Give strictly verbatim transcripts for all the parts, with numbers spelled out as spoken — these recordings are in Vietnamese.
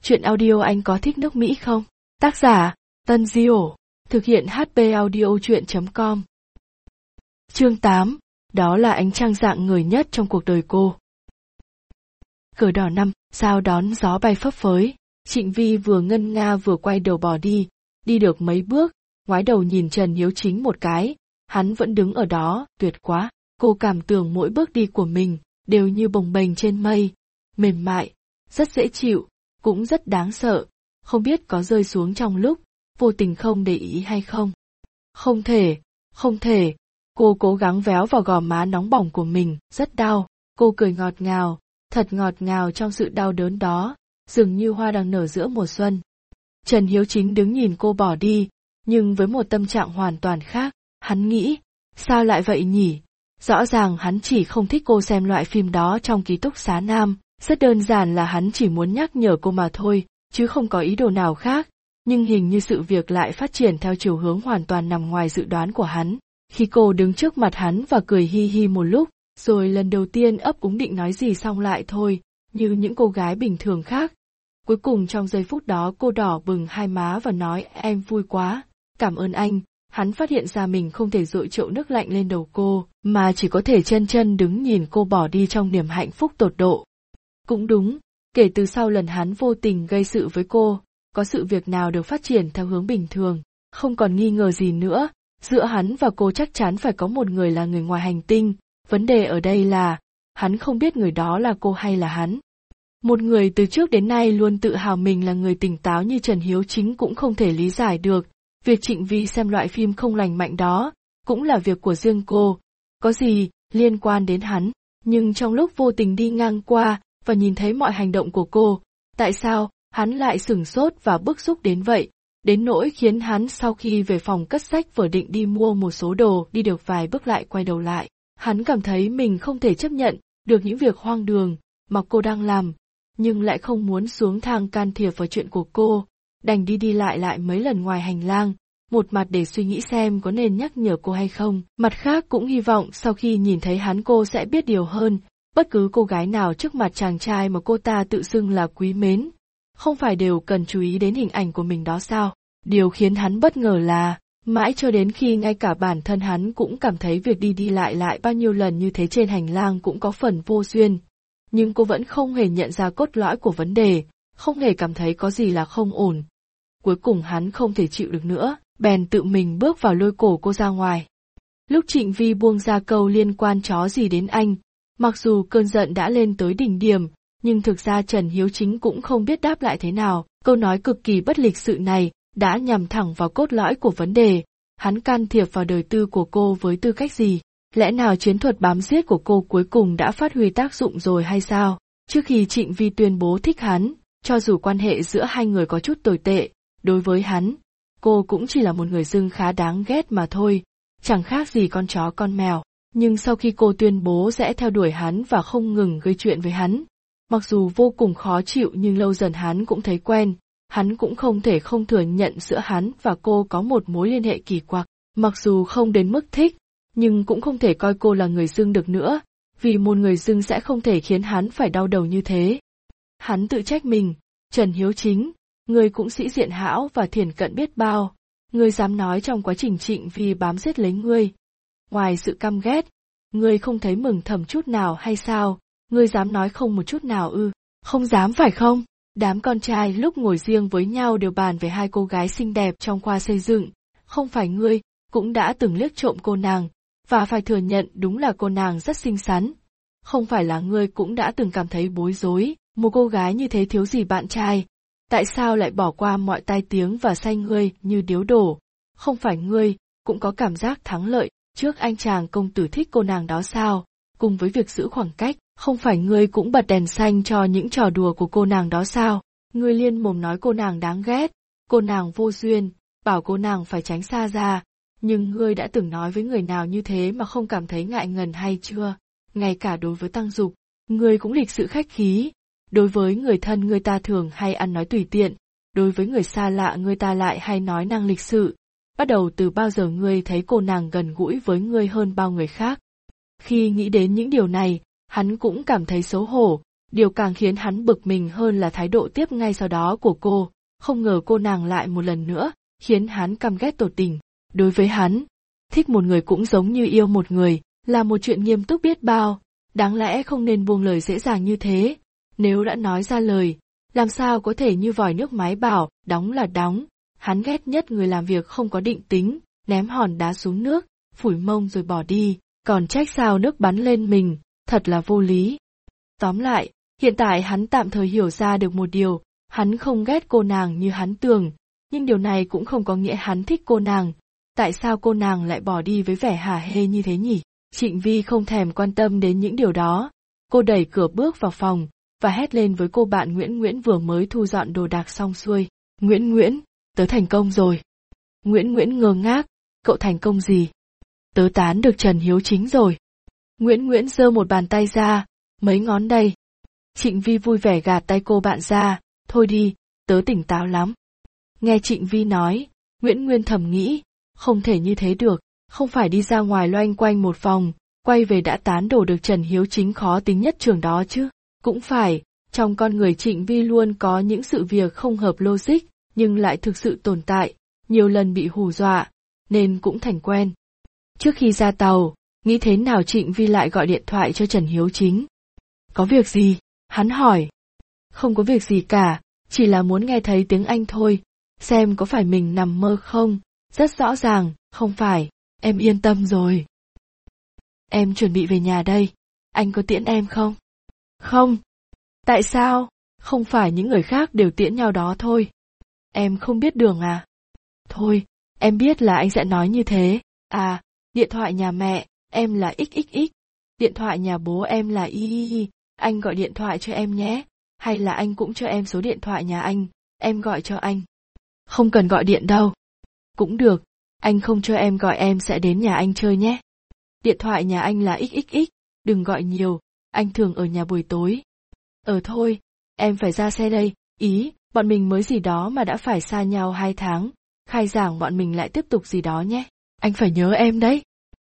Chuyện audio anh có thích nước Mỹ không? Tác giả, Tân Diểu, thực hiện hát pê audio chuyện chấm com. Chương tám, đó là ánh trăng dạng người nhất trong cuộc đời cô. Cờ đỏ năm, sao đón gió bay phấp phới, Trịnh Vi vừa ngân nga vừa quay đầu bỏ đi, đi được mấy bước, ngoái đầu nhìn Trần Hiếu Chính một cái, hắn vẫn đứng ở đó, tuyệt quá, cô cảm tưởng mỗi bước đi của mình, đều như bồng bềnh trên mây, mềm mại, rất dễ chịu, cũng rất đáng sợ, không biết có rơi xuống trong lúc, vô tình không để ý hay không. Không thể, không thể, cô cố gắng véo vào gò má nóng bỏng của mình, rất đau, cô cười ngọt ngào, thật ngọt ngào trong sự đau đớn đó, dường như hoa đang nở giữa mùa xuân. Trần Hiếu Chính đứng nhìn cô bỏ đi, nhưng với một tâm trạng hoàn toàn khác, hắn nghĩ, sao lại vậy nhỉ? Rõ ràng hắn chỉ không thích cô xem loại phim đó trong ký túc xá nam, rất đơn giản là hắn chỉ muốn nhắc nhở cô mà thôi, chứ không có ý đồ nào khác, nhưng hình như sự việc lại phát triển theo chiều hướng hoàn toàn nằm ngoài dự đoán của hắn. Khi cô đứng trước mặt hắn và cười hi hi một lúc, rồi lần đầu tiên ấp úng định nói gì xong lại thôi, như những cô gái bình thường khác. Cuối cùng trong giây phút đó cô đỏ bừng hai má và nói em vui quá, cảm ơn anh. Hắn phát hiện ra mình không thể dội chậu nước lạnh lên đầu cô, mà chỉ có thể chân chân đứng nhìn cô bỏ đi trong niềm hạnh phúc tột độ. Cũng đúng, kể từ sau lần hắn vô tình gây sự với cô, có sự việc nào được phát triển theo hướng bình thường, không còn nghi ngờ gì nữa, giữa hắn và cô chắc chắn phải có một người là người ngoài hành tinh, vấn đề ở đây là, hắn không biết người đó là cô hay là hắn. Một người từ trước đến nay luôn tự hào mình là người tỉnh táo như Trần Hiếu Chính cũng không thể lý giải được, việc Trịnh Vi xem loại phim không lành mạnh đó, cũng là việc của riêng cô, có gì liên quan đến hắn, nhưng trong lúc vô tình đi ngang qua và nhìn thấy mọi hành động của cô, tại sao hắn lại sửng sốt và bức xúc đến vậy, đến nỗi khiến hắn sau khi về phòng cất sách vở định đi mua một số đồ đi được vài bước lại quay đầu lại, hắn cảm thấy mình không thể chấp nhận được những việc hoang đường mà cô đang làm, nhưng lại không muốn xuống thang can thiệp vào chuyện của cô, đành đi đi lại lại mấy lần ngoài hành lang, một mặt để suy nghĩ xem có nên nhắc nhở cô hay không, mặt khác cũng hy vọng sau khi nhìn thấy hắn cô sẽ biết điều hơn, bất cứ cô gái nào trước mặt chàng trai mà cô ta tự xưng là quý mến, không phải đều cần chú ý đến hình ảnh của mình đó sao? Điều khiến hắn bất ngờ là, mãi cho đến khi ngay cả bản thân hắn cũng cảm thấy việc đi đi lại lại bao nhiêu lần như thế trên hành lang cũng có phần vô duyên. Nhưng cô vẫn không hề nhận ra cốt lõi của vấn đề, không hề cảm thấy có gì là không ổn. Cuối cùng hắn không thể chịu được nữa, bèn tự mình bước vào lôi cổ cô ra ngoài. Lúc Trịnh Vi buông ra câu liên quan chó gì đến anh, mặc dù cơn giận đã lên tới đỉnh điểm, nhưng thực ra Trần Hiếu Chính cũng không biết đáp lại thế nào, câu nói cực kỳ bất lịch sự này đã nhằm thẳng vào cốt lõi của vấn đề, hắn can thiệp vào đời tư của cô với tư cách gì? Lẽ nào chiến thuật bám giết của cô cuối cùng đã phát huy tác dụng rồi hay sao? Trước khi Trịnh Vi tuyên bố thích hắn, cho dù quan hệ giữa hai người có chút tồi tệ, đối với hắn, cô cũng chỉ là một người dưng khá đáng ghét mà thôi, chẳng khác gì con chó con mèo. Nhưng sau khi cô tuyên bố sẽ theo đuổi hắn và không ngừng gây chuyện với hắn, mặc dù vô cùng khó chịu nhưng lâu dần hắn cũng thấy quen, hắn cũng không thể không thừa nhận giữa hắn và cô có một mối liên hệ kỳ quặc, mặc dù không đến mức thích, nhưng cũng không thể coi cô là người dưng được nữa, vì một người dưng sẽ không thể khiến hắn phải đau đầu như thế. Hắn tự trách mình, Trần Hiếu Chính, ngươi cũng sĩ diện hão và thiển cận biết bao, ngươi dám nói trong quá trình Trịnh Vi bám giết lấy ngươi. Ngoài sự căm ghét, ngươi không thấy mừng thầm chút nào hay sao, ngươi dám nói không một chút nào ư, không dám phải không? Đám con trai lúc ngồi riêng với nhau đều bàn về hai cô gái xinh đẹp trong khoa xây dựng, không phải ngươi, cũng đã từng liếc trộm cô nàng, và phải thừa nhận đúng là cô nàng rất xinh xắn. Không phải là ngươi cũng đã từng cảm thấy bối rối, một cô gái như thế thiếu gì bạn trai, tại sao lại bỏ qua mọi tai tiếng và say ngươi như điếu đổ, không phải ngươi, cũng có cảm giác thắng lợi trước anh chàng công tử thích cô nàng đó sao, cùng với việc giữ khoảng cách, không phải ngươi cũng bật đèn xanh cho những trò đùa của cô nàng đó sao, ngươi liên mồm nói cô nàng đáng ghét, cô nàng vô duyên, bảo cô nàng phải tránh xa ra, nhưng ngươi đã từng nói với người nào như thế mà không cảm thấy ngại ngần hay chưa, ngay cả đối với Tăng Dục, ngươi cũng lịch sự khách khí, đối với người thân ngươi ta thường hay ăn nói tùy tiện, đối với người xa lạ ngươi ta lại hay nói năng lịch sự. Bắt đầu từ bao giờ ngươi thấy cô nàng gần gũi với ngươi hơn bao người khác? Khi nghĩ đến những điều này, hắn cũng cảm thấy xấu hổ, Điều càng khiến hắn bực mình hơn là thái độ tiếp ngay sau đó của cô, không ngờ cô nàng lại một lần nữa, khiến hắn căm ghét tột đỉnh. Đối với hắn, thích một người cũng giống như yêu một người, là một chuyện nghiêm túc biết bao, đáng lẽ không nên buông lời dễ dàng như thế. Nếu đã nói ra lời, làm sao có thể như vòi nước máy bảo, đóng là đóng. Hắn ghét nhất người làm việc không có định tính, ném hòn đá xuống nước, phủi mông rồi bỏ đi, còn trách sao nước bắn lên mình, thật là vô lý. Tóm lại, hiện tại hắn tạm thời hiểu ra được một điều, hắn không ghét cô nàng như hắn tưởng, nhưng điều này cũng không có nghĩa hắn thích cô nàng. Tại sao cô nàng lại bỏ đi với vẻ hả hê như thế nhỉ? Trịnh Vi không thèm quan tâm đến những điều đó. Cô đẩy cửa bước vào phòng, và hét lên với cô bạn Nguyễn Nguyễn vừa mới thu dọn đồ đạc xong xuôi. Nguyễn Nguyễn, tớ thành công rồi. Nguyễn Nguyễn ngơ ngác, cậu thành công gì? Tớ tán được Trần Hiếu Chính rồi. Nguyễn Nguyễn giơ một bàn tay ra, mấy ngón đây. Trịnh Vi vui vẻ gạt tay cô bạn ra, thôi đi, tớ tỉnh táo lắm. Nghe Trịnh Vi nói, Nguyễn Nguyên thầm nghĩ, không thể như thế được, không phải đi ra ngoài loanh quanh một vòng, quay về đã tán đổ được Trần Hiếu Chính khó tính nhất trường đó chứ. Cũng phải, trong con người Trịnh Vi luôn có những sự việc không hợp logic, nhưng lại thực sự tồn tại, nhiều lần bị hù dọa, nên cũng thành quen. Trước khi ra tàu, nghĩ thế nào Trịnh Vi lại gọi điện thoại cho Trần Hiếu Chính. Có việc gì? Hắn hỏi. Không có việc gì cả, chỉ là muốn nghe thấy tiếng anh thôi, xem có phải mình nằm mơ không, rất rõ ràng, không phải, em yên tâm rồi. Em chuẩn bị về nhà đây, anh có tiễn em không? Không. Tại sao? Không phải những người khác đều tiễn nhau đó thôi. Em không biết đường à? Thôi, em biết là anh sẽ nói như thế. À, điện thoại nhà mẹ, em là ích ích ích. Điện thoại nhà bố em là y y y. Anh gọi điện thoại cho em nhé. Hay là anh cũng cho em số điện thoại nhà anh, em gọi cho anh. Không cần gọi điện đâu. Cũng được, anh không cho em gọi em sẽ đến nhà anh chơi nhé. Điện thoại nhà anh là ích ích ích, đừng gọi nhiều, anh thường ở nhà buổi tối. Ờ thôi, em phải ra xe đây, ý, bọn mình mới gì đó mà đã phải xa nhau hai tháng, khai giảng bọn mình lại tiếp tục gì đó nhé. Anh phải nhớ em đấy.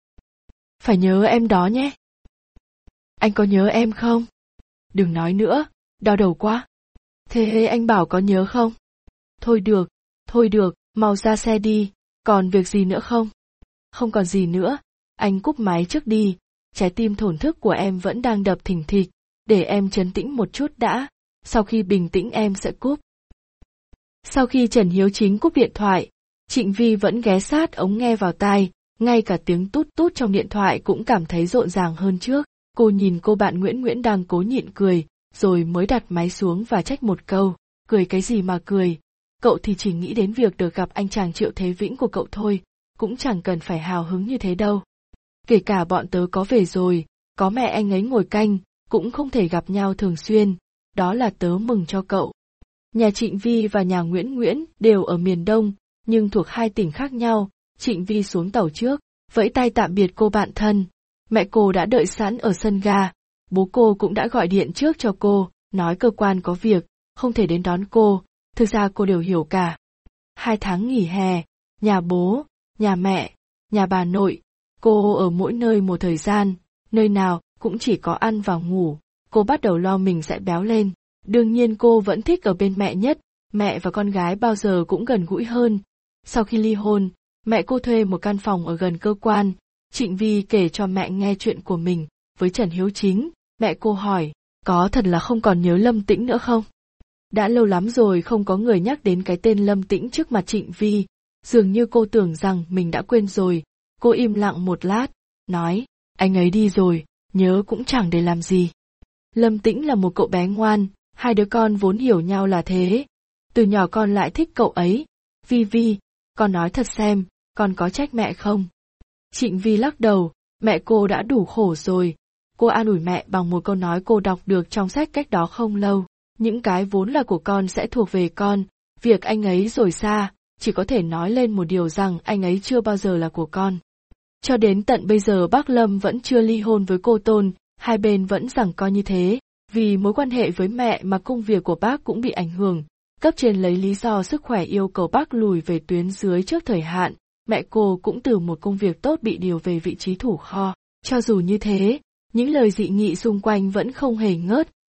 Phải nhớ em đó nhé. Anh có nhớ em không? Đừng nói nữa, đau đầu quá. Thế anh bảo có nhớ không? Thôi được, thôi được, mau ra xe đi, còn việc gì nữa không? Không còn gì nữa, anh cúp máy trước đi, trái tim thổn thức của em vẫn đang đập thình thịch, để em trấn tĩnh một chút đã, sau khi bình tĩnh em sẽ cúp. Sau khi Trần Hiếu Chính cúp điện thoại, Trịnh Vi vẫn ghé sát ống nghe vào tai, ngay cả tiếng tút tút trong điện thoại cũng cảm thấy rộn ràng hơn trước. Cô nhìn cô bạn Nguyễn Nguyễn đang cố nhịn cười, rồi mới đặt máy xuống và trách một câu, cười cái gì mà cười, cậu thì chỉ nghĩ đến việc được gặp anh chàng Triệu Thế Vĩnh của cậu thôi, cũng chẳng cần phải hào hứng như thế đâu. Kể cả bọn tớ có về rồi, có mẹ anh ấy ngồi canh, cũng không thể gặp nhau thường xuyên, đó là tớ mừng cho cậu. Nhà Trịnh Vi và nhà Nguyễn Nguyễn đều ở miền Đông, nhưng thuộc hai tỉnh khác nhau. Trịnh Vi xuống tàu trước, vẫy tay tạm biệt cô bạn thân. Mẹ cô đã đợi sẵn ở sân ga, bố cô cũng đã gọi điện trước cho cô, nói cơ quan có việc, không thể đến đón cô, thực ra cô đều hiểu cả. Hai tháng nghỉ hè, nhà bố, nhà mẹ, nhà bà nội, cô ở mỗi nơi một thời gian, nơi nào cũng chỉ có ăn và ngủ, cô bắt đầu lo mình sẽ béo lên. Đương nhiên cô vẫn thích ở bên mẹ nhất, mẹ và con gái bao giờ cũng gần gũi hơn. Sau khi ly hôn, mẹ cô thuê một căn phòng ở gần cơ quan. Trịnh Vi kể cho mẹ nghe chuyện của mình với Trần Hiếu Chính, mẹ cô hỏi, có thật là không còn nhớ Lâm Tĩnh nữa không? Đã lâu lắm rồi không có người nhắc đến cái tên Lâm Tĩnh trước mặt Trịnh Vi, dường như cô tưởng rằng mình đã quên rồi. Cô im lặng một lát, nói, anh ấy đi rồi, nhớ cũng chẳng để làm gì. Lâm Tĩnh là một cậu bé ngoan, hai đứa con vốn hiểu nhau là thế. Từ nhỏ con lại thích cậu ấy. Vi Vi, con nói thật xem, con có trách mẹ không? Trịnh Vi lắc đầu, mẹ cô đã đủ khổ rồi. Cô an ủi mẹ bằng một câu nói cô đọc được trong sách cách đó không lâu. Những cái vốn là của con sẽ thuộc về con, việc anh ấy rồi xa, chỉ có thể nói lên một điều rằng anh ấy chưa bao giờ là của con. Cho đến tận bây giờ bác Lâm vẫn chưa ly hôn với cô Tôn, hai bên vẫn giằng co như thế. Vì mối quan hệ với mẹ mà công việc của bác cũng bị ảnh hưởng, cấp trên lấy lý do sức khỏe yêu cầu bác lùi về tuyến dưới trước thời hạn, mẹ cô cũng từ một công việc tốt bị điều về vị trí thủ kho. Cho dù như thế, những lời dị nghị xung quanh vẫn không hề ngớt,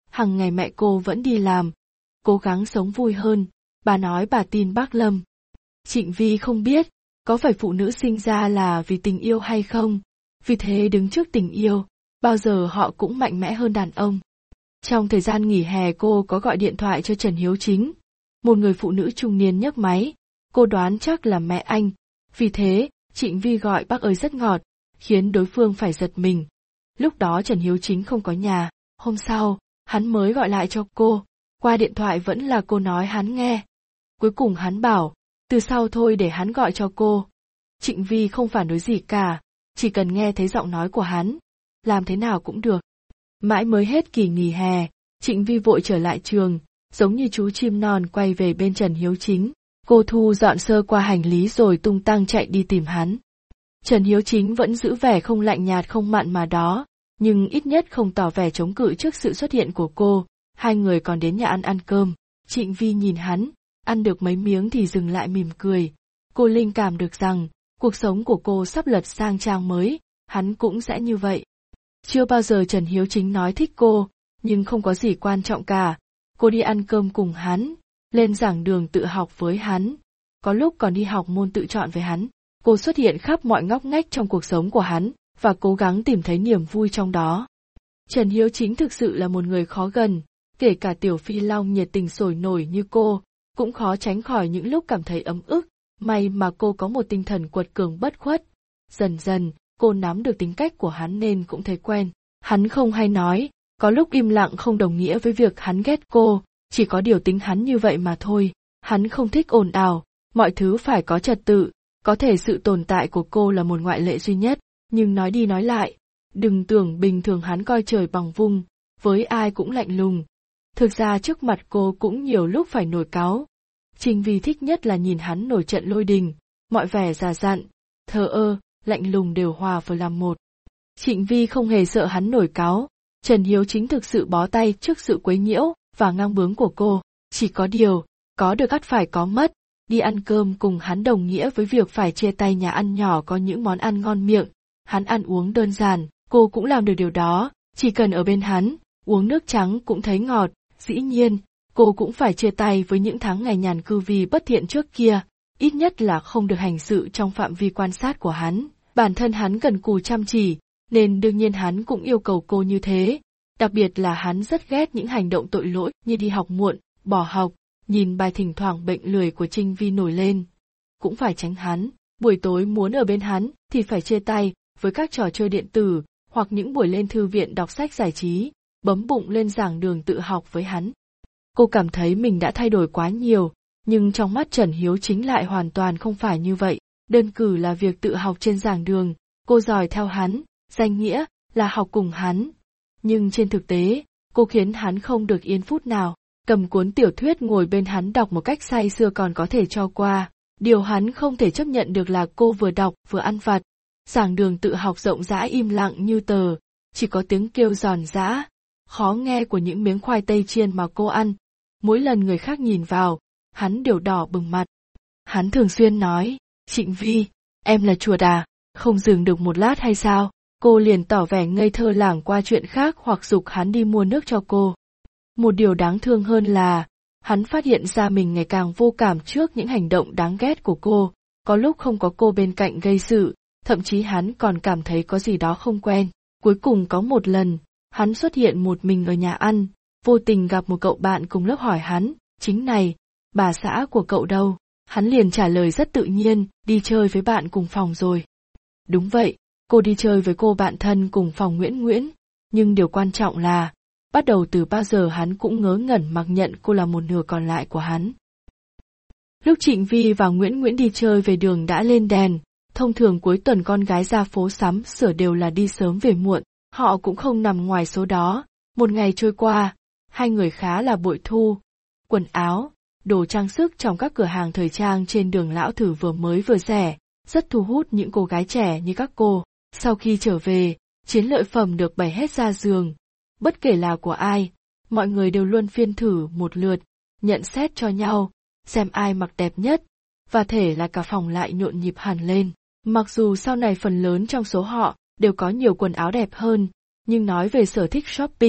Hằng ngày mẹ cô vẫn đi làm, cố gắng sống vui hơn, bà nói bà tin bác Lâm. Trịnh Vi không biết, có phải phụ nữ sinh ra là vì tình yêu hay không, vì thế đứng trước tình yêu, bao giờ họ cũng mạnh mẽ hơn đàn ông. Trong thời gian nghỉ hè cô có gọi điện thoại cho Trần Hiếu Chính, một người phụ nữ trung niên nhấc máy, cô đoán chắc là mẹ anh, vì thế, Trịnh Vi gọi bác ơi rất ngọt, khiến đối phương phải giật mình. Lúc đó Trần Hiếu Chính không có nhà, hôm sau, hắn mới gọi lại cho cô, qua điện thoại vẫn là cô nói hắn nghe. Cuối cùng hắn bảo, từ sau thôi để hắn gọi cho cô. Trịnh Vi không phản đối gì cả, chỉ cần nghe thấy giọng nói của hắn, làm thế nào cũng được. Mãi mới hết kỳ nghỉ hè, Trịnh Vi vội trở lại trường, giống như chú chim non quay về bên Trần Hiếu Chính. Cô thu dọn sơ qua hành lý rồi tung tăng chạy đi tìm hắn. Trần Hiếu Chính vẫn giữ vẻ không lạnh nhạt không mặn mà đó, nhưng ít nhất không tỏ vẻ chống cự trước sự xuất hiện của cô. Hai người còn đến nhà ăn ăn cơm. Trịnh Vi nhìn hắn, ăn được mấy miếng thì dừng lại mỉm cười. Cô linh cảm được rằng, cuộc sống của cô sắp lật sang trang mới, hắn cũng sẽ như vậy. Chưa bao giờ Trần Hiếu Chính nói thích cô, nhưng không có gì quan trọng cả. Cô đi ăn cơm cùng hắn, lên giảng đường tự học với hắn, có lúc còn đi học môn tự chọn với hắn. Cô xuất hiện khắp mọi ngóc ngách trong cuộc sống của hắn, và cố gắng tìm thấy niềm vui trong đó. Trần Hiếu Chính thực sự là một người khó gần, kể cả Tiểu Phi Long nhiệt tình sôi nổi như cô, cũng khó tránh khỏi những lúc cảm thấy ấm ức, may mà cô có một tinh thần quật cường bất khuất. Dần dần, cô nắm được tính cách của hắn nên cũng thấy quen. Hắn không hay nói, có lúc im lặng không đồng nghĩa với việc hắn ghét cô, chỉ có điều tính hắn như vậy mà thôi. Hắn không thích ồn ào, mọi thứ phải có trật tự, có thể sự tồn tại của cô là một ngoại lệ duy nhất, nhưng nói đi nói lại, đừng tưởng bình thường hắn coi trời bằng vung, với ai cũng lạnh lùng. Thực ra trước mặt cô cũng nhiều lúc phải nổi cáu. Trình Vi thích nhất là nhìn hắn nổi trận lôi đình, mọi vẻ già dặn, thờ ơ, lạnh lùng đều hòa vào làm một. Trịnh Vi không hề sợ hắn nổi cáu, Trần Hiếu Chính thực sự bó tay trước sự quấy nhiễu và ngang bướng của cô, chỉ có điều, có được ắt phải có mất, đi ăn cơm cùng hắn đồng nghĩa với việc phải chia tay nhà ăn nhỏ có những món ăn ngon miệng, hắn ăn uống đơn giản, cô cũng làm được điều đó, chỉ cần ở bên hắn, uống nước trắng cũng thấy ngọt, dĩ nhiên, cô cũng phải chia tay với những tháng ngày nhàn cư vì bất thiện trước kia, ít nhất là không được hành sự trong phạm vi quan sát của hắn, bản thân hắn cần cù chăm chỉ, nên đương nhiên hắn cũng yêu cầu cô như thế, đặc biệt là hắn rất ghét những hành động tội lỗi như đi học muộn, bỏ học, nhìn bài thỉnh thoảng bệnh lười của Trinh Vi nổi lên. Cũng phải tránh hắn, buổi tối muốn ở bên hắn thì phải chia tay với các trò chơi điện tử, hoặc những buổi lên thư viện đọc sách giải trí, bấm bụng lên giảng đường tự học với hắn. Cô cảm thấy mình đã thay đổi quá nhiều, nhưng trong mắt Trần Hiếu Chính lại hoàn toàn không phải như vậy. Đơn cử là việc tự học trên giảng đường, cô dòi theo hắn, danh nghĩa là học cùng hắn. Nhưng trên thực tế, cô khiến hắn không được yên phút nào, cầm cuốn tiểu thuyết ngồi bên hắn đọc một cách say sưa còn có thể cho qua. Điều hắn không thể chấp nhận được là cô vừa đọc vừa ăn vặt. Giảng đường tự học rộng rãi im lặng như tờ, chỉ có tiếng kêu giòn giã, khó nghe của những miếng khoai tây chiên mà cô ăn. Mỗi lần người khác nhìn vào, hắn đều đỏ bừng mặt. Hắn thường xuyên nói, Trịnh Vi, em là chuột à, không dừng được một lát hay sao? Cô liền tỏ vẻ ngây thơ lảng qua chuyện khác hoặc giục hắn đi mua nước cho cô. Một điều đáng thương hơn là, hắn phát hiện ra mình ngày càng vô cảm trước những hành động đáng ghét của cô, có lúc không có cô bên cạnh gây sự, thậm chí hắn còn cảm thấy có gì đó không quen. Cuối cùng có một lần, hắn xuất hiện một mình ở nhà ăn, vô tình gặp một cậu bạn cùng lớp hỏi hắn, Chính này, bà xã của cậu đâu? Hắn liền trả lời rất tự nhiên, đi chơi với bạn cùng phòng rồi. Đúng vậy, cô đi chơi với cô bạn thân cùng phòng Nguyễn Nguyễn, nhưng điều quan trọng là, bắt đầu từ bao giờ hắn cũng ngớ ngẩn mặc nhận cô là một nửa còn lại của hắn. Lúc Trịnh Vi và Nguyễn Nguyễn đi chơi về đường đã lên đèn, thông thường cuối tuần con gái ra phố sắm sửa đều là đi sớm về muộn, họ cũng không nằm ngoài số đó. Một ngày trôi qua, hai người khá là bội thu. Quần áo, đồ trang sức trong các cửa hàng thời trang trên đường Lão Thử vừa mới vừa rẻ, rất thu hút những cô gái trẻ như các cô. Sau khi trở về, chiến lợi phẩm được bày hết ra giường. Bất kể là của ai, mọi người đều luôn phiên thử một lượt, nhận xét cho nhau, xem ai mặc đẹp nhất, và thể là cả phòng lại nhộn nhịp hẳn lên. Mặc dù sau này phần lớn trong số họ đều có nhiều quần áo đẹp hơn, nhưng nói về sở thích shopping,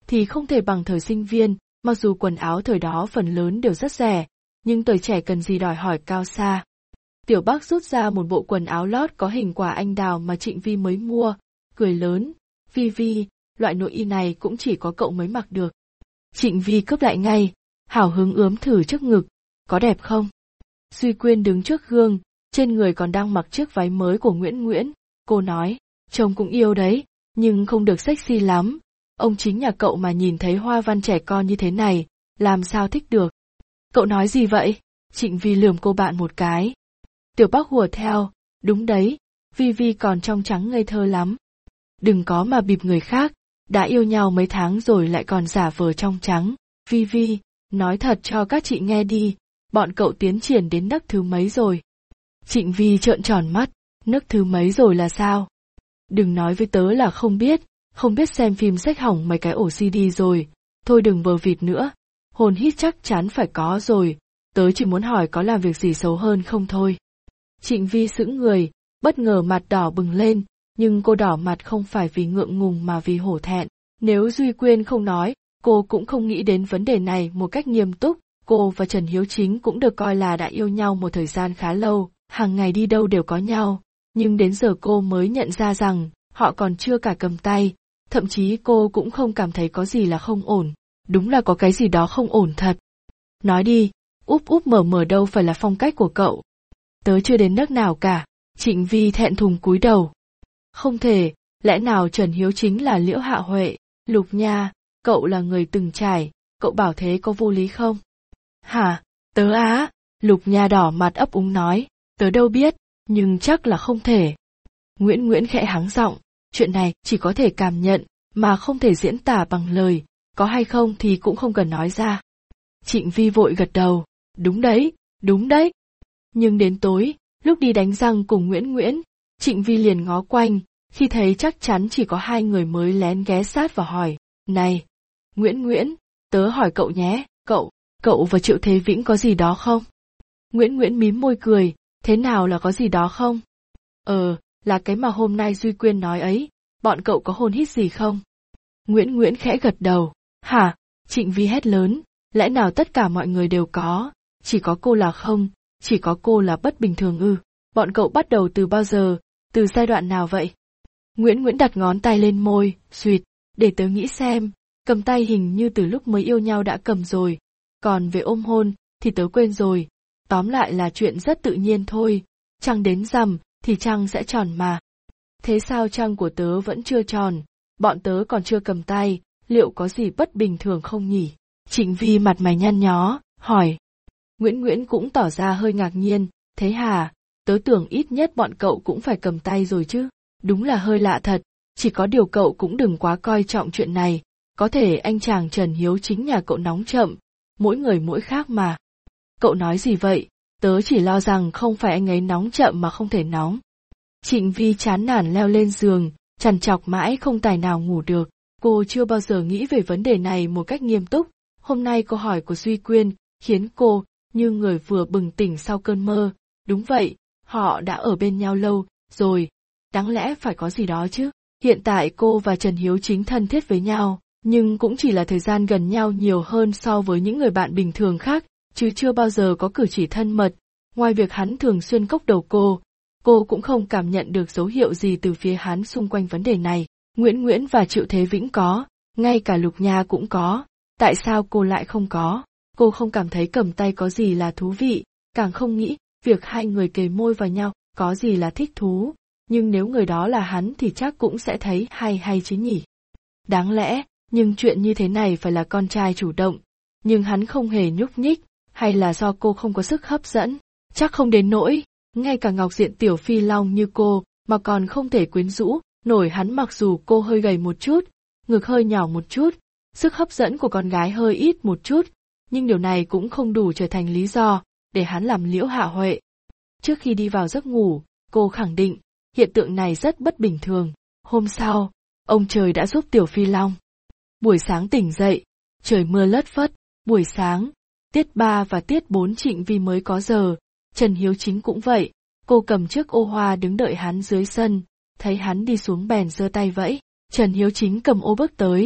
thì không thể bằng thời sinh viên, mặc dù quần áo thời đó phần lớn đều rất rẻ, nhưng tuổi trẻ cần gì đòi hỏi cao xa. Tiểu Bắc rút ra một bộ quần áo lót có hình quả anh đào mà Trịnh Vi mới mua, cười lớn, Vi Vi, loại nội y này cũng chỉ có cậu mới mặc được. Trịnh Vi cướp lại ngay, hào hứng ướm thử trước ngực, có đẹp không? Duy Quyên đứng trước gương, trên người còn đang mặc chiếc váy mới của Nguyễn Nguyễn, cô nói, trông cũng yêu đấy, nhưng không được sexy lắm. Ông chính nhà cậu mà nhìn thấy hoa văn trẻ con như thế này, làm sao thích được. Cậu nói gì vậy? Trịnh Vi lườm cô bạn một cái. Tiểu Bắc hùa theo, đúng đấy, Vi Vi còn trong trắng ngây thơ lắm. Đừng có mà bịp người khác, đã yêu nhau mấy tháng rồi lại còn giả vờ trong trắng. Vi Vi, nói thật cho các chị nghe đi, bọn cậu tiến triển đến nấc thứ mấy rồi? Trịnh Vi trợn tròn mắt, nấc thứ mấy rồi là sao? Đừng nói với tớ là không biết, không biết xem phim xách hỏng mấy cái ổ xê đê rồi, thôi đừng vờ vịt nữa, hôn hít chắc chắn phải có rồi, tớ chỉ muốn hỏi có làm việc gì xấu hơn không thôi. Trịnh Vi sững người, bất ngờ mặt đỏ bừng lên, nhưng cô đỏ mặt không phải vì ngượng ngùng mà vì hổ thẹn. Nếu Duy Quyên không nói, cô cũng không nghĩ đến vấn đề này một cách nghiêm túc. Cô và Trần Hiếu Chính cũng được coi là đã yêu nhau một thời gian khá lâu, hàng ngày đi đâu đều có nhau, nhưng đến giờ cô mới nhận ra rằng họ còn chưa cả cầm tay, thậm chí cô cũng không cảm thấy có gì là không ổn, đúng là có cái gì đó không ổn thật. Nói đi, úp úp mở mở đâu phải là phong cách của cậu. Tớ chưa đến nấc nào cả, Trịnh Vi thẹn thùng cúi đầu. Không thể, lẽ nào Trần Hiếu Chính là Liễu Hạ Huệ, Lục Nha, cậu là người từng trải, cậu bảo thế có vô lý không? Hả, tớ á, Lục Nha đỏ mặt ấp úng nói, tớ đâu biết, nhưng chắc là không thể. Nguyễn Nguyễn khẽ hắng giọng, chuyện này chỉ có thể cảm nhận, mà không thể diễn tả bằng lời, có hay không thì cũng không cần nói ra. Trịnh Vi vội gật đầu, đúng đấy, đúng đấy. Nhưng đến tối, lúc đi đánh răng cùng Nguyễn Nguyễn, Trịnh Vi liền ngó quanh, khi thấy chắc chắn chỉ có hai người mới lén ghé sát và hỏi, này, Nguyễn Nguyễn, tớ hỏi cậu nhé, cậu, cậu và Triệu Thế Vĩnh có gì đó không? Nguyễn Nguyễn mím môi cười, thế nào là có gì đó không? Ờ, là cái mà hôm nay Duy Quyên nói ấy, bọn cậu có hôn hít gì không? Nguyễn Nguyễn khẽ gật đầu, hả? Trịnh Vi hét lớn, lẽ nào tất cả mọi người đều có, chỉ có cô là không, chỉ có cô là bất bình thường ư? Bọn cậu bắt đầu từ bao giờ, từ giai đoạn nào vậy? Nguyễn Nguyễn đặt ngón tay lên môi, suýt, để tớ nghĩ xem, cầm tay hình như từ lúc mới yêu nhau đã cầm rồi, còn về ôm hôn, thì tớ quên rồi, tóm lại là chuyện rất tự nhiên thôi, trăng đến rằm, thì trăng sẽ tròn mà. Thế sao trăng của tớ vẫn chưa tròn, bọn tớ còn chưa cầm tay, liệu có gì bất bình thường không nhỉ? Trịnh Vi mặt mày nhăn nhó, hỏi. Nguyễn Nguyễn cũng tỏ ra hơi ngạc nhiên, thế hả, tớ tưởng ít nhất bọn cậu cũng phải cầm tay rồi chứ, đúng là hơi lạ thật, chỉ có điều cậu cũng đừng quá coi trọng chuyện này, có thể anh chàng Trần Hiếu Chính nhà cậu nóng chậm, mỗi người mỗi khác mà. Cậu nói gì vậy, tớ chỉ lo rằng không phải anh ấy nóng chậm mà không thể nóng. Trịnh Vi chán nản leo lên giường, trằn trọc mãi không tài nào ngủ được, cô chưa bao giờ nghĩ về vấn đề này một cách nghiêm túc, hôm nay câu hỏi của Duy Quyên khiến cô như người vừa bừng tỉnh sau cơn mơ, đúng vậy, họ đã ở bên nhau lâu rồi, đáng lẽ phải có gì đó chứ. Hiện tại cô và Trần Hiếu Chính thân thiết với nhau, nhưng cũng chỉ là thời gian gần nhau nhiều hơn so với những người bạn bình thường khác, chứ chưa bao giờ có cử chỉ thân mật. Ngoài việc hắn thường xuyên cốc đầu cô, cô cũng không cảm nhận được dấu hiệu gì từ phía hắn xung quanh vấn đề này. Nguyễn Nguyễn và Triệu Thế Vĩnh có, ngay cả Lục Nha cũng có, tại sao cô lại không có? Cô không cảm thấy cầm tay có gì là thú vị, càng không nghĩ việc hai người kề môi vào nhau có gì là thích thú, nhưng nếu người đó là hắn thì chắc cũng sẽ thấy hay hay chứ nhỉ. Đáng lẽ, nhưng chuyện như thế này phải là con trai chủ động, nhưng hắn không hề nhúc nhích, hay là do cô không có sức hấp dẫn, chắc không đến nỗi, ngay cả Ngọc Diện Tiểu Phi Long như cô mà còn không thể quyến rũ nổi hắn, mặc dù cô hơi gầy một chút, ngực hơi nhỏ một chút, sức hấp dẫn của con gái hơi ít một chút, nhưng điều này cũng không đủ trở thành lý do để hắn làm Liễu Hạ Huệ. Trước khi đi vào giấc ngủ, cô khẳng định, hiện tượng này rất bất bình thường. Hôm sau, ông trời đã giúp Tiểu Phi Long. Buổi sáng tỉnh dậy, trời mưa lất phất, buổi sáng, tiết ba và tiết bốn Trịnh Vi mới có giờ, Trần Hiếu Chính cũng vậy, cô cầm chiếc ô hoa đứng đợi hắn dưới sân, thấy hắn đi xuống bèn giơ tay vẫy, Trần Hiếu Chính cầm ô bước tới,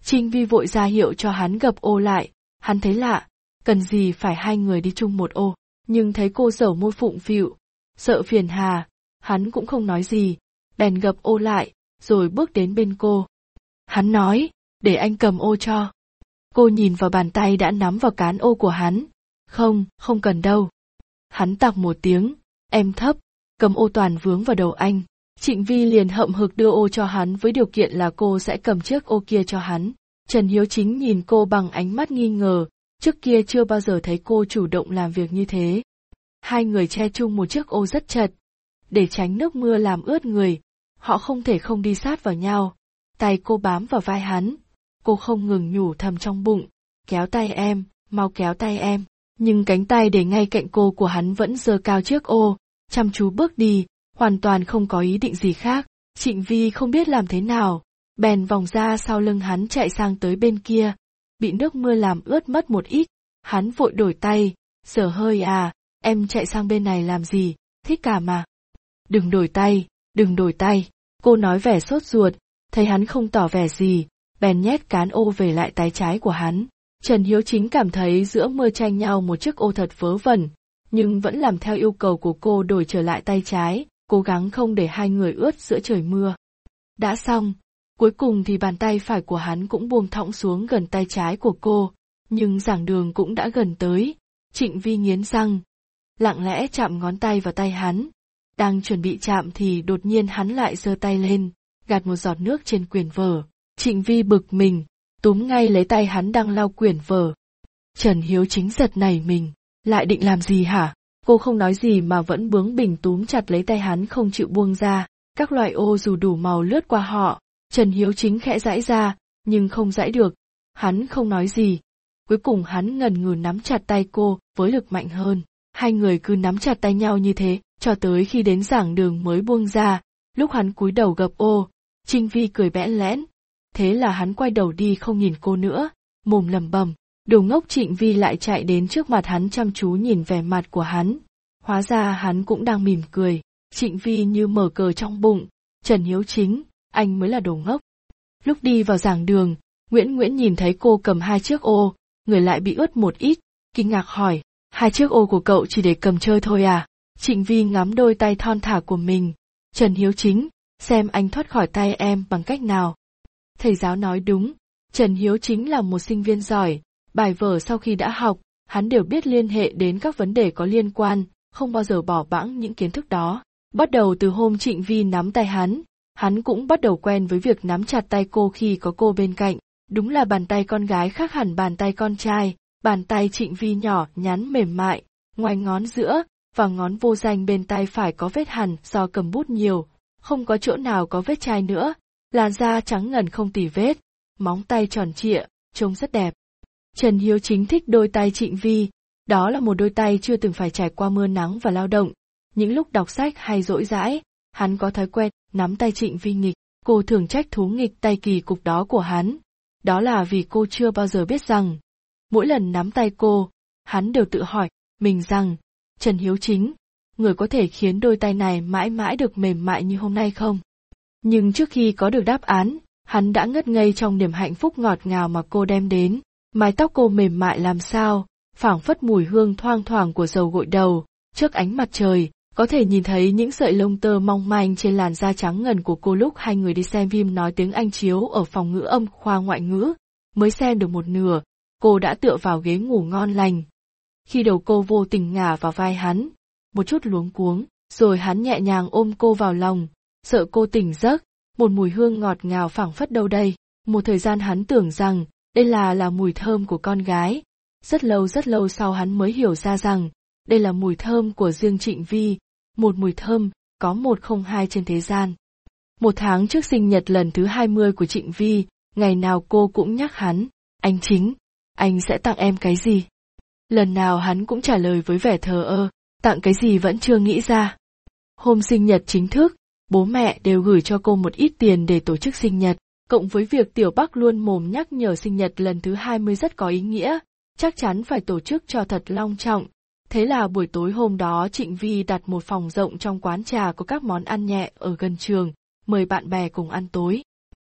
Trinh Vi vội ra hiệu cho hắn gập ô lại, hắn thấy lạ, cần gì phải hai người đi chung một ô, nhưng thấy cô dẩu môi phụng phịu, sợ phiền hà, hắn cũng không nói gì, bèn gập ô lại, rồi bước đến bên cô. Hắn nói, để anh cầm ô cho. Cô nhìn vào bàn tay đã nắm vào cán ô của hắn. Không, không cần đâu. Hắn tặc một tiếng, em thấp, cầm ô toàn vướng vào đầu anh. Trịnh Vi liền hậm hực đưa ô cho hắn với điều kiện là cô sẽ cầm chiếc ô kia cho hắn. Trần Hiếu Chính nhìn cô bằng ánh mắt nghi ngờ, trước kia chưa bao giờ thấy cô chủ động làm việc như thế. Hai người che chung một chiếc ô rất chật. Để tránh nước mưa làm ướt người, họ không thể không đi sát vào nhau. Tay cô bám vào vai hắn. Cô không ngừng nhủ thầm trong bụng, kéo tay em, mau kéo tay em. Nhưng cánh tay để ngay cạnh cô của hắn vẫn giơ cao chiếc ô, chăm chú bước đi, hoàn toàn không có ý định gì khác. Trịnh Vi không biết làm thế nào, bèn vòng ra sau lưng hắn chạy sang tới bên kia. Bị nước mưa làm ướt mất một ít, hắn vội đổi tay, dở hơi à, em chạy sang bên này làm gì, thích cả mà. Đừng đổi tay, đừng đổi tay, cô nói vẻ sốt ruột, thấy hắn không tỏ vẻ gì, bèn nhét cán ô về lại tay trái của hắn. Trần Hiếu Chính cảm thấy giữa mưa tranh nhau một chiếc ô thật vớ vẩn, nhưng vẫn làm theo yêu cầu của cô đổi trở lại tay trái, cố gắng không để hai người ướt giữa trời mưa. Đã xong, cuối cùng thì bàn tay phải của hắn cũng buông thõng xuống gần tay trái của cô, nhưng giảng đường cũng đã gần tới. Trịnh Vi nghiến răng, lặng lẽ chạm ngón tay vào tay hắn. Đang chuẩn bị chạm thì đột nhiên hắn lại giơ tay lên, gạt một giọt nước trên quyển vở. Trịnh Vi bực mình, túm ngay lấy tay hắn đang lau quyển vở. Trần Hiếu Chính giật nảy mình, lại định làm gì hả? Cô không nói gì mà vẫn bướng bỉnh túm chặt lấy tay hắn không chịu buông ra. Các loại ô dù đủ màu lướt qua họ, Trần Hiếu Chính khẽ giãy ra, nhưng không giãy được. Hắn không nói gì. Cuối cùng hắn ngần ngừ nắm chặt tay cô với lực mạnh hơn. Hai người cứ nắm chặt tay nhau như thế, cho tới khi đến giảng đường mới buông ra. Lúc hắn cúi đầu gập ô, Trinh Vi cười bẽn lẽn. Thế là hắn quay đầu đi không nhìn cô nữa, mồm lẩm bẩm. Đồ ngốc. Trịnh Vi lại chạy đến trước mặt hắn chăm chú nhìn vẻ mặt của hắn. Hóa ra hắn cũng đang mỉm cười. Trịnh Vi như mở cờ trong bụng. Trần Hiếu Chính, anh mới là đồ ngốc. Lúc đi vào giảng đường, Nguyễn Nguyễn nhìn thấy cô cầm hai chiếc ô, người lại bị ướt một ít, kinh ngạc hỏi, hai chiếc ô của cậu chỉ để cầm chơi thôi à? Trịnh Vi ngắm đôi tay thon thả của mình. Trần Hiếu Chính, xem anh thoát khỏi tay em bằng cách nào. Thầy giáo nói đúng, Trần Hiếu Chính là một sinh viên giỏi, bài vở sau khi đã học, hắn đều biết liên hệ đến các vấn đề có liên quan, không bao giờ bỏ bẵng những kiến thức đó. Bắt đầu từ hôm Trịnh Vi nắm tay hắn, hắn cũng bắt đầu quen với việc nắm chặt tay cô khi có cô bên cạnh. Đúng là bàn tay con gái khác hẳn bàn tay con trai, bàn tay Trịnh Vi nhỏ nhắn mềm mại, ngoài ngón giữa và ngón vô danh bên tay phải có vết hằn do cầm bút nhiều, không có chỗ nào có vết chai nữa, làn da trắng ngần không tì vết, móng tay tròn trịa, trông rất đẹp. Trần Hiếu Chính thích đôi tay Trịnh Vi, đó là một đôi tay chưa từng phải trải qua mưa nắng và lao động. Những lúc đọc sách hay rỗi rãi, hắn có thói quen nắm tay Trịnh Vi nghịch, cô thường trách thú nghịch tay kỳ cục đó của hắn. Đó là vì cô chưa bao giờ biết rằng, mỗi lần nắm tay cô, hắn đều tự hỏi mình rằng, Trần Hiếu Chính, người có thể khiến đôi tay này mãi mãi được mềm mại như hôm nay không? Nhưng trước khi có được đáp án, hắn đã ngất ngây trong niềm hạnh phúc ngọt ngào mà cô đem đến. Mái tóc cô mềm mại làm sao, phảng phất mùi hương thoang thoảng của dầu gội đầu, trước ánh mặt trời, có thể nhìn thấy những sợi lông tơ mong manh trên làn da trắng ngần của cô lúc hai người đi xem phim nói tiếng Anh chiếu ở phòng ngữ âm khoa ngoại ngữ. Mới xem được một nửa, cô đã tựa vào ghế ngủ ngon lành. Khi đầu cô vô tình ngả vào vai hắn, một chút luống cuống, rồi hắn nhẹ nhàng ôm cô vào lòng, sợ cô tỉnh giấc, một mùi hương ngọt ngào phảng phất đâu đây. Một thời gian hắn tưởng rằng, đây là là mùi thơm của con gái. Rất lâu rất lâu sau hắn mới hiểu ra rằng, đây là mùi thơm của riêng Trịnh Vi, một mùi thơm, có một không hai trên thế gian. Một tháng trước sinh nhật lần thứ hai mươi của Trịnh Vi, ngày nào cô cũng nhắc hắn, anh Chính, anh sẽ tặng em cái gì? Lần nào hắn cũng trả lời với vẻ thờ ơ, tặng cái gì vẫn chưa nghĩ ra. Hôm sinh nhật chính thức, bố mẹ đều gửi cho cô một ít tiền để tổ chức sinh nhật, cộng với việc Tiểu Bắc luôn mồm nhắc nhở sinh nhật lần thứ hai mươi rất có ý nghĩa, chắc chắn phải tổ chức cho thật long trọng. Thế là buổi tối hôm đó Trịnh Vi đặt một phòng rộng trong quán trà có các món ăn nhẹ ở gần trường, mời bạn bè cùng ăn tối.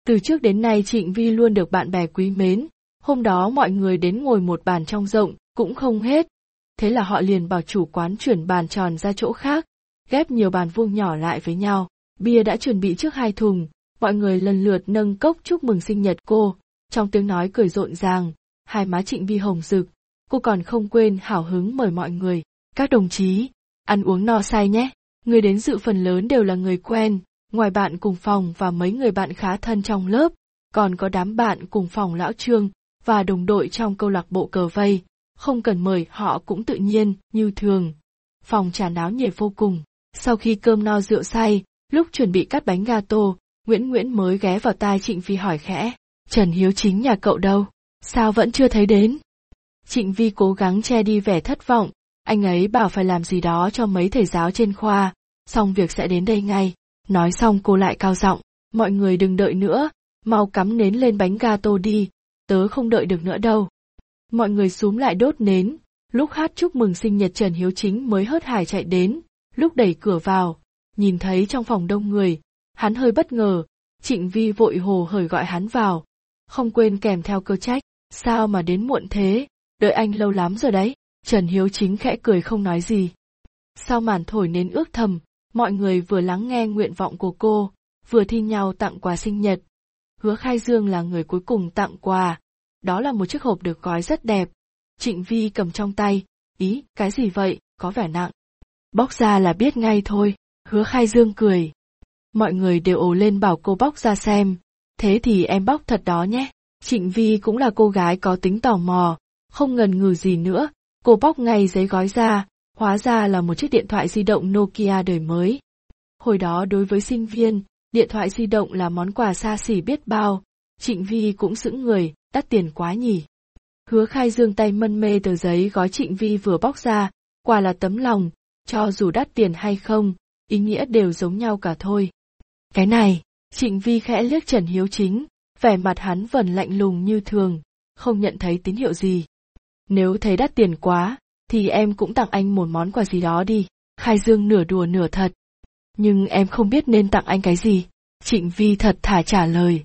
Từ trước đến nay Trịnh Vi luôn được bạn bè quý mến, hôm đó mọi người đến ngồi một bàn trong rộng, cũng không hết. Thế là họ liền bảo chủ quán chuyển bàn tròn ra chỗ khác, ghép nhiều bàn vuông nhỏ lại với nhau. Bia đã chuẩn bị trước hai thùng, mọi người lần lượt nâng cốc chúc mừng sinh nhật cô, trong tiếng nói cười rộn ràng, hai má Trịnh Vi hồng rực, cô còn không quên hào hứng mời mọi người. Các đồng chí, ăn uống no say nhé, người đến dự phần lớn đều là người quen, ngoài bạn cùng phòng và mấy người bạn khá thân trong lớp, còn có đám bạn cùng phòng lão Trương và đồng đội trong câu lạc bộ cờ vây, không cần mời họ cũng tự nhiên, như thường. Phòng trà náo nhiệt vô cùng, sau khi cơm no rượu say, lúc chuẩn bị cắt bánh gato, Nguyễn Nguyễn mới ghé vào tai Trịnh Vi hỏi khẽ, Trần Hiếu Chính nhà cậu đâu? Sao vẫn chưa thấy đến? Trịnh Vi cố gắng che đi vẻ thất vọng, anh ấy bảo phải làm gì đó cho mấy thầy giáo trên khoa, xong việc sẽ đến đây ngay. Nói xong cô lại cao giọng, mọi người đừng đợi nữa, mau cắm nến lên bánh gato đi, tớ không đợi được nữa đâu. Mọi người xúm lại đốt nến, lúc hát chúc mừng sinh nhật Trần Hiếu Chính mới hớt hải chạy đến, lúc đẩy cửa vào, nhìn thấy trong phòng đông người, hắn hơi bất ngờ, Trịnh Vi vội hồ hởi gọi hắn vào, không quên kèm theo câu trách, sao mà đến muộn thế, đợi anh lâu lắm rồi đấy. Trần Hiếu Chính khẽ cười không nói gì. Sau màn thổi nến ước thầm, mọi người vừa lắng nghe nguyện vọng của cô, vừa thi nhau tặng quà sinh nhật. Hứa Khai Dương là người cuối cùng tặng quà, đó là một chiếc hộp được gói rất đẹp. Trịnh Vi cầm trong tay, ý, cái gì vậy, có vẻ nặng. Bóc ra là biết ngay thôi, Hứa Khai Dương cười. Mọi người đều ồ lên bảo cô bóc ra xem, thế thì em bóc thật đó nhé. Trịnh Vi cũng là cô gái có tính tò mò, không ngần ngừ gì nữa, cô bóc ngay giấy gói ra, hóa ra là một chiếc điện thoại di động Nokia đời mới. Hồi đó đối với sinh viên, điện thoại di động là món quà xa xỉ biết bao, Trịnh Vi cũng sững người, đắt tiền quá nhỉ. Hứa Khai Dương tay mân mê tờ giấy gói Trịnh Vi vừa bóc ra, quà là tấm lòng, cho dù đắt tiền hay không, ý nghĩa đều giống nhau cả thôi. Cái này, Trịnh Vi khẽ liếc Trần Hiếu Chính, vẻ mặt hắn vẫn lạnh lùng như thường, không nhận thấy tín hiệu gì. Nếu thấy đắt tiền quá, thì em cũng tặng anh một món quà gì đó đi. Khai Dương nửa đùa nửa thật. Nhưng em không biết nên tặng anh cái gì. Trịnh Vi thật thà trả lời.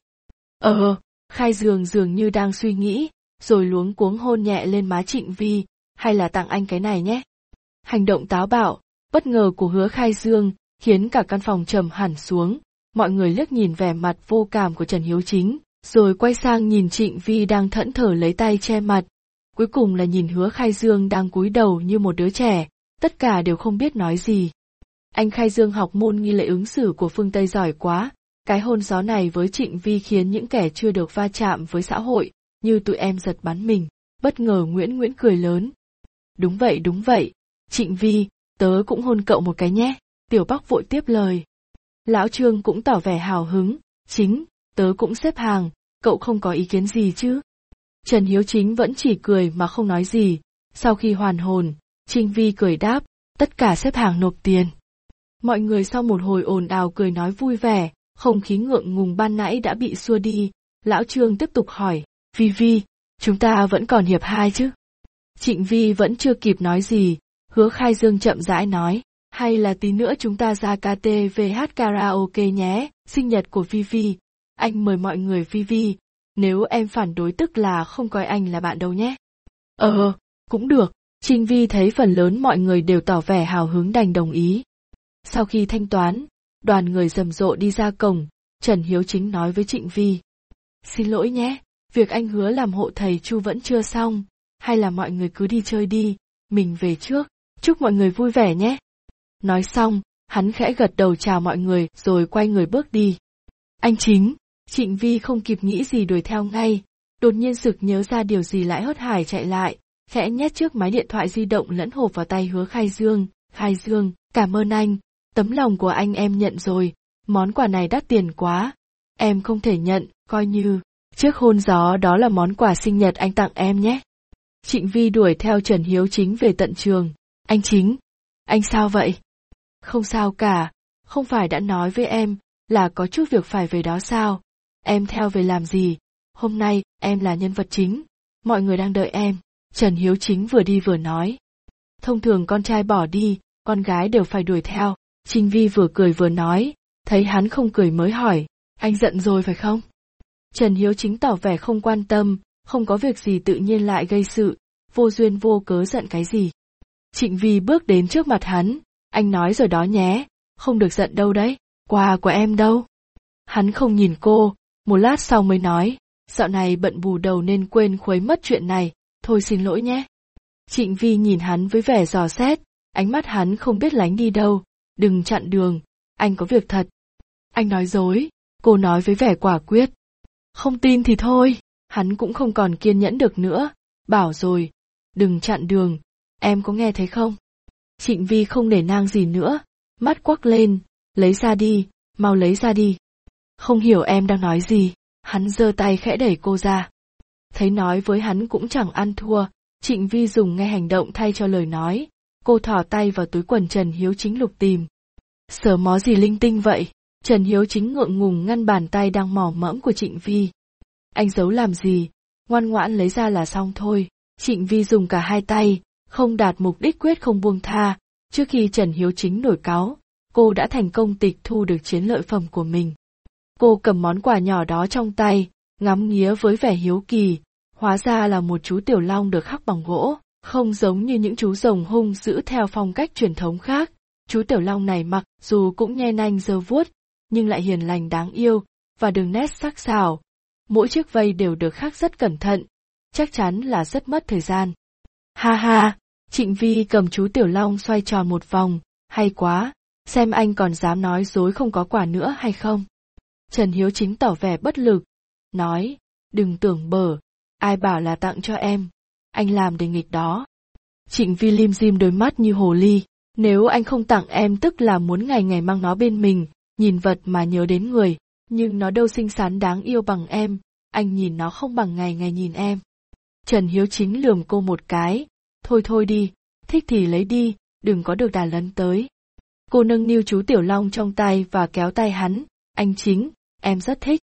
Ờ, Khai Dương dường như đang suy nghĩ, rồi luống cuống hôn nhẹ lên má Trịnh Vi, hay là tặng anh cái này nhé. Hành động táo bạo, bất ngờ của Hứa Khai Dương, khiến cả căn phòng trầm hẳn xuống, mọi người liếc nhìn vẻ mặt vô cảm của Trần Hiếu Chính, rồi quay sang nhìn Trịnh Vi đang thẫn thờ lấy tay che mặt. Cuối cùng là nhìn Hứa Khai Dương đang cúi đầu như một đứa trẻ, tất cả đều không biết nói gì. Anh Khai Dương học môn nghi lễ ứng xử của phương Tây giỏi quá, cái hôn gió này với Trịnh Vi khiến những kẻ chưa được va chạm với xã hội, như tụi em giật bắn mình, bất ngờ Nguyễn Nguyễn cười lớn. Đúng vậy đúng vậy, Trịnh Vi, tớ cũng hôn cậu một cái nhé, Tiểu Bắc vội tiếp lời. Lão Trương cũng tỏ vẻ hào hứng, Chính, tớ cũng xếp hàng, cậu không có ý kiến gì chứ? Trần Hiếu Chính vẫn chỉ cười mà không nói gì, sau khi hoàn hồn, Trịnh Vi cười đáp, tất cả xếp hàng nộp tiền. Mọi người sau một hồi ồn ào cười nói vui vẻ, không khí ngượng ngùng ban nãy đã bị xua đi, Lão Trương tiếp tục hỏi, Vi Vi, chúng ta vẫn còn hiệp hai chứ? Trịnh Vi vẫn chưa kịp nói gì, Hứa Khai Dương chậm rãi nói, hay là tí nữa chúng ta ra ca tê vê hát karaoke nhé, sinh nhật của Vi Vi, anh mời mọi người Vi Vi. Nếu em phản đối tức là không coi anh là bạn đâu nhé. Ờ, cũng được, Trịnh Vi thấy phần lớn mọi người đều tỏ vẻ hào hứng đành đồng ý. Sau khi thanh toán, đoàn người rầm rộ đi ra cổng, Trần Hiếu Chính nói với Trịnh Vi. Xin lỗi nhé, việc anh hứa làm hộ thầy Chu vẫn chưa xong, hay là mọi người cứ đi chơi đi, mình về trước, chúc mọi người vui vẻ nhé. Nói xong, hắn khẽ gật đầu chào mọi người rồi quay người bước đi. Anh Chính. Trịnh Vi không kịp nghĩ gì đuổi theo ngay, đột nhiên sực nhớ ra điều gì lại hớt hải chạy lại, khẽ nhét trước máy điện thoại di động lẫn hộp vào tay Hứa Khai Dương. Khai Dương, cảm ơn anh, tấm lòng của anh em nhận rồi, món quà này đắt tiền quá, em không thể nhận, coi như, chiếc hôn gió đó là món quà sinh nhật anh tặng em nhé. Trịnh Vi đuổi theo Trần Hiếu Chính về tận trường, anh Chính, anh sao vậy? Không sao cả, không phải đã nói với em, là có chút việc phải về đó sao? Em theo về làm gì? Hôm nay, em là nhân vật chính. Mọi người đang đợi em. Trần Hiếu Chính vừa đi vừa nói. Thông thường con trai bỏ đi, con gái đều phải đuổi theo. Trịnh Vi vừa cười vừa nói, thấy hắn không cười mới hỏi, anh giận rồi phải không? Trần Hiếu Chính tỏ vẻ không quan tâm, không có việc gì tự nhiên lại gây sự, vô duyên vô cớ giận cái gì. Trịnh Vi bước đến trước mặt hắn, anh nói rồi đó nhé, không được giận đâu đấy, quà của em đâu. Hắn không nhìn cô, một lát sau mới nói, dạo này bận bù đầu nên quên khuấy mất chuyện này, thôi xin lỗi nhé. Trịnh Vi nhìn hắn với vẻ dò xét, ánh mắt hắn không biết lánh đi đâu, đừng chặn đường, anh có việc thật. Anh nói dối, cô nói với vẻ quả quyết. Không tin thì thôi, hắn cũng không còn kiên nhẫn được nữa, bảo rồi, đừng chặn đường, em có nghe thấy không? Trịnh Vi không để nang gì nữa, mắt quắc lên, lấy ra đi, mau lấy ra đi. Không hiểu em đang nói gì, hắn giơ tay khẽ đẩy cô ra. Thấy nói với hắn cũng chẳng ăn thua, Trịnh Vi dùng ngay hành động thay cho lời nói, cô thò tay vào túi quần Trần Hiếu Chính lục tìm. Sờ mó gì linh tinh vậy? Trần Hiếu Chính ngượng ngùng ngăn bàn tay đang mò mẫm của Trịnh Vi. Anh giấu làm gì, ngoan ngoãn lấy ra là xong thôi. Trịnh Vi dùng cả hai tay, không đạt mục đích quyết không buông tha, trước khi Trần Hiếu Chính nổi cáu, cô đã thành công tịch thu được chiến lợi phẩm của mình. Cô cầm món quà nhỏ đó trong tay, ngắm nghía với vẻ hiếu kỳ, hóa ra là một chú tiểu long được khắc bằng gỗ, không giống như những chú rồng hung dữ theo phong cách truyền thống khác. Chú tiểu long này mặc dù cũng nhe nanh giơ vuốt, nhưng lại hiền lành đáng yêu, và đường nét sắc sảo. Mỗi chiếc vây đều được khắc rất cẩn thận, chắc chắn là rất mất thời gian. Ha ha, Trịnh Vi cầm chú tiểu long xoay tròn một vòng, hay quá, xem anh còn dám nói dối không có quà nữa hay không. Trần Hiếu Chính tỏ vẻ bất lực, nói, đừng tưởng bở, ai bảo là tặng cho em, anh làm để nghịch đó. Trịnh Vi lim dim đôi mắt như hồ ly, nếu anh không tặng em tức là muốn ngày ngày mang nó bên mình, nhìn vật mà nhớ đến người, nhưng nó đâu xinh xắn đáng yêu bằng em, anh nhìn nó không bằng ngày ngày nhìn em. Trần Hiếu Chính lườm cô một cái, thôi thôi đi, thích thì lấy đi, đừng có được đà lấn tới. Cô nâng niu chú tiểu long trong tay và kéo tay hắn, anh Chính, em rất thích.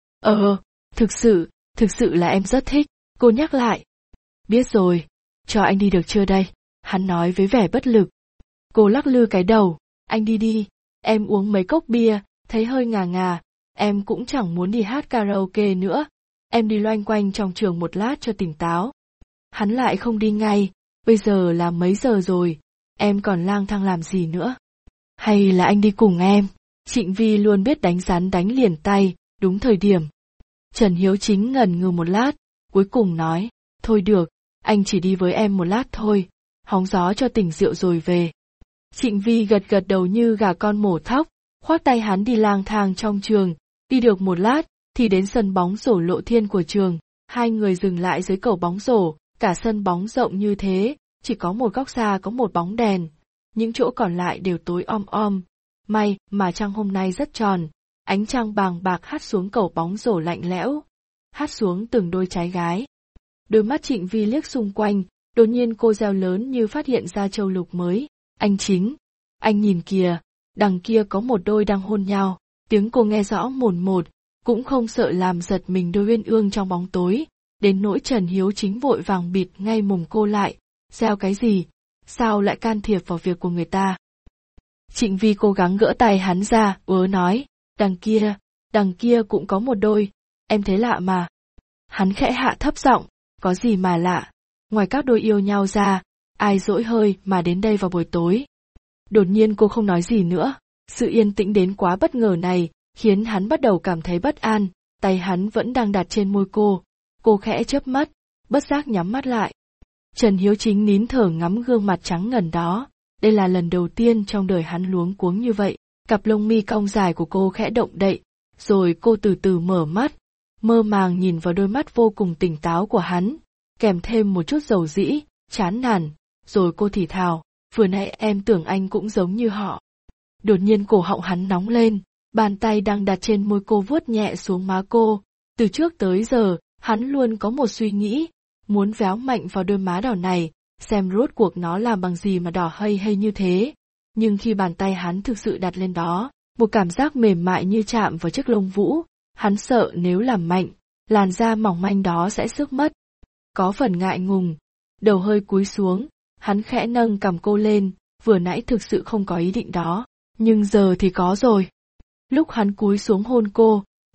Ờ, thực sự, thực sự là em rất thích, cô nhắc lại. Biết rồi, cho anh đi được chưa đây, hắn nói với vẻ bất lực. Cô lắc lư cái đầu, anh đi đi, em uống mấy cốc bia, thấy hơi ngà ngà, em cũng chẳng muốn đi hát karaoke nữa, em đi loanh quanh trong trường một lát cho tỉnh táo. Hắn lại không đi ngay, bây giờ là mấy giờ rồi, em còn lang thang làm gì nữa? Hay là anh đi cùng em? Trịnh Vi luôn biết đánh rắn đánh liền tay, đúng thời điểm. Trần Hiếu Chính ngần ngừ một lát, cuối cùng nói, thôi được, anh chỉ đi với em một lát thôi, hóng gió cho tỉnh rượu rồi về. Trịnh Vi gật gật đầu như gà con mổ thóc, khoác tay hắn đi lang thang trong trường, đi được một lát, thì đến sân bóng rổ Lộ Thiên của trường, hai người dừng lại dưới cầu bóng rổ, cả sân bóng rộng như thế, chỉ có một góc xa có một bóng đèn, những chỗ còn lại đều tối om om. May mà trăng hôm nay rất tròn, ánh trăng bàng bạc hắt xuống cầu bóng rổ lạnh lẽo, hắt xuống từng đôi trái gái. Đôi mắt Trịnh Vi liếc xung quanh, đột nhiên cô reo lớn như phát hiện ra châu lục mới, anh Chính, anh nhìn kìa, đằng kia có một đôi đang hôn nhau, tiếng cô nghe rõ mồn một, cũng không sợ làm giật mình đôi uyên ương trong bóng tối, đến nỗi Trần Hiếu Chính vội vàng bịt ngay mồm cô lại, reo cái gì, sao lại can thiệp vào việc của người ta. Trịnh Vi cố gắng gỡ tay hắn ra, ứa nói, đằng kia, đằng kia cũng có một đôi, em thấy lạ mà. Hắn khẽ hạ thấp giọng, có gì mà lạ, ngoài các đôi yêu nhau ra, ai dỗi hơi mà đến đây vào buổi tối. Đột nhiên cô không nói gì nữa, sự yên tĩnh đến quá bất ngờ này, khiến hắn bắt đầu cảm thấy bất an, tay hắn vẫn đang đặt trên môi cô, cô khẽ chớp mắt, bất giác nhắm mắt lại. Trần Hiếu Chính nín thở ngắm gương mặt trắng ngần đó, đây là lần đầu tiên trong đời hắn luống cuống như vậy, cặp lông mi cong dài của cô khẽ động đậy, rồi cô từ từ mở mắt, mơ màng nhìn vào đôi mắt vô cùng tỉnh táo của hắn, kèm thêm một chút dầu dĩ, chán nản, rồi cô thì thào, vừa nãy em tưởng anh cũng giống như họ. Đột nhiên cổ họng hắn nóng lên, bàn tay đang đặt trên môi cô vuốt nhẹ xuống má cô, từ trước tới giờ, hắn luôn có một suy nghĩ, muốn véo mạnh vào đôi má đỏ này, xem rốt cuộc nó làm bằng gì mà đỏ hây hây như thế. Nhưng khi bàn tay hắn thực sự đặt lên đó, một cảm giác mềm mại như chạm vào chiếc lông vũ, hắn sợ nếu làm mạnh, làn da mỏng manh đó sẽ xước mất. Có phần ngại ngùng, đầu hơi cúi xuống, hắn khẽ nâng cằm cô lên, vừa nãy thực sự không có ý định đó, nhưng giờ thì có rồi. Lúc hắn cúi xuống hôn cô,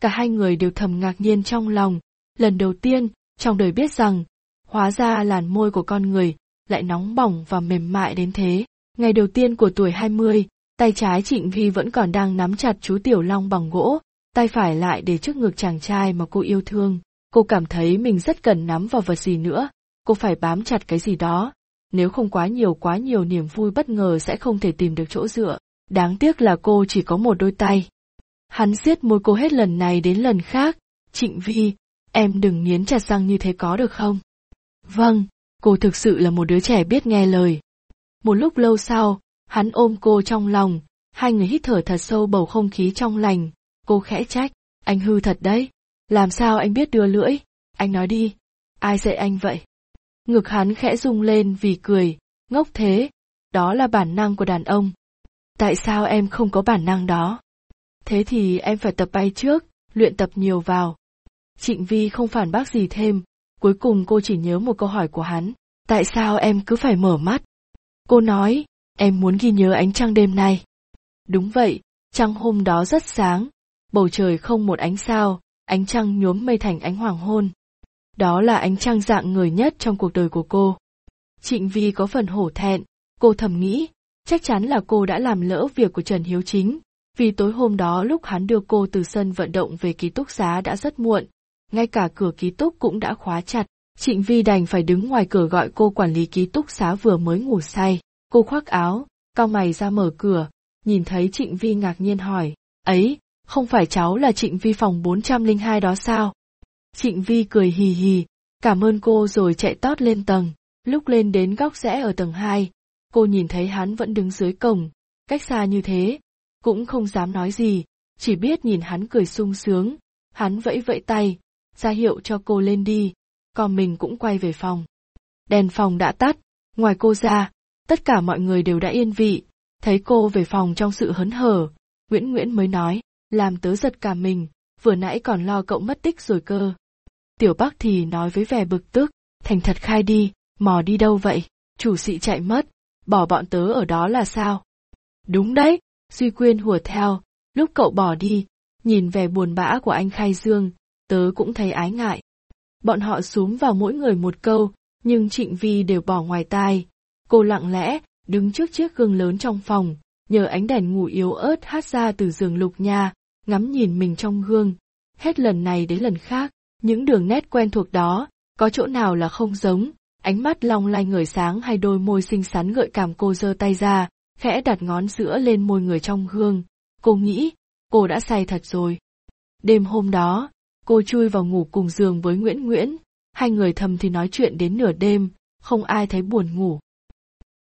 Cả hai người đều thầm ngạc nhiên trong lòng, lần đầu tiên, trong đời biết rằng, hóa ra làn môi của con người, lại nóng bỏng và mềm mại đến thế. Ngày đầu tiên của tuổi hai mươi, tay trái Trịnh Vi vẫn còn đang nắm chặt chú Tiểu Long bằng gỗ, tay phải lại để trước ngực chàng trai mà cô yêu thương. Cô cảm thấy mình rất cần nắm vào vật gì nữa, cô phải bám chặt cái gì đó, nếu không quá nhiều quá nhiều niềm vui bất ngờ sẽ không thể tìm được chỗ dựa. Đáng tiếc là cô chỉ có một đôi tay. Hắn siết môi cô hết lần này đến lần khác, Trịnh Vi, em đừng nghiến chặt răng như thế có được không? Vâng, cô thực sự là một đứa trẻ biết nghe lời. Một lúc lâu sau, hắn ôm cô trong lòng, hai người hít thở thật sâu bầu không khí trong lành, cô khẽ trách, anh hư thật đấy, làm sao anh biết đưa lưỡi, anh nói đi, ai dạy anh vậy? Ngực hắn khẽ rung lên vì cười, ngốc thế, đó là bản năng của đàn ông. Tại sao em không có bản năng đó? Thế thì em phải tập bay trước, luyện tập nhiều vào. Trịnh Vi không phản bác gì thêm, cuối cùng cô chỉ nhớ một câu hỏi của hắn, tại sao em cứ phải mở mắt? Cô nói, em muốn ghi nhớ ánh trăng đêm nay. Đúng vậy, trăng hôm đó rất sáng, bầu trời không một ánh sao, ánh trăng nhuốm mây thành ánh hoàng hôn. Đó là ánh trăng dạng người nhất trong cuộc đời của cô. Trịnh Vi có phần hổ thẹn, cô thầm nghĩ, chắc chắn là cô đã làm lỡ việc của Trần Hiếu Chính, vì tối hôm đó lúc hắn đưa cô từ sân vận động về ký túc xá đã rất muộn, ngay cả cửa ký túc cũng đã khóa chặt, Trịnh Vi đành phải đứng ngoài cửa gọi cô quản lý ký túc xá vừa mới ngủ say. Cô khoác áo, cau mày ra mở cửa, nhìn thấy Trịnh Vi ngạc nhiên hỏi, ấy, không phải cháu là Trịnh Vi phòng bốn trăm lẻ hai đó sao? Trịnh Vi cười hì hì, cảm ơn cô rồi chạy tót lên tầng. Lúc lên đến góc rẽ ở tầng hai, cô nhìn thấy hắn vẫn đứng dưới cổng, cách xa như thế, cũng không dám nói gì, chỉ biết nhìn hắn cười sung sướng, hắn vẫy vẫy tay, ra hiệu cho cô lên đi, còn mình cũng quay về phòng. Đèn phòng đã tắt, ngoài cô ra, tất cả mọi người đều đã yên vị, thấy cô về phòng trong sự hớn hở, Nguyễn Nguyễn mới nói, làm tớ giật cả mình, vừa nãy còn lo cậu mất tích rồi cơ. Tiểu Bắc thì nói với vẻ bực tức, thành thật khai đi, mò đi đâu vậy, chủ sĩ chạy mất, bỏ bọn tớ ở đó là sao? Đúng đấy, Duy Quyên hùa theo, lúc cậu bỏ đi, nhìn vẻ buồn bã của anh Khai Dương, tớ cũng thấy ái ngại. Bọn họ xúm vào mỗi người một câu, nhưng Trịnh Vi đều bỏ ngoài tai. Cô lặng lẽ, đứng trước chiếc gương lớn trong phòng, nhờ ánh đèn ngủ yếu ớt hát ra từ giường lục nha, ngắm nhìn mình trong gương. Hết lần này đến lần khác, những đường nét quen thuộc đó, có chỗ nào là không giống, ánh mắt long lanh ngời sáng hay đôi môi xinh xắn gợi cảm. Cô giơ tay ra, khẽ đặt ngón giữa lên môi người trong gương. Cô nghĩ, cô đã say thật rồi. Đêm hôm đó, cô chui vào ngủ cùng giường với Nguyễn Nguyễn, hai người thầm thì nói chuyện đến nửa đêm, không ai thấy buồn ngủ.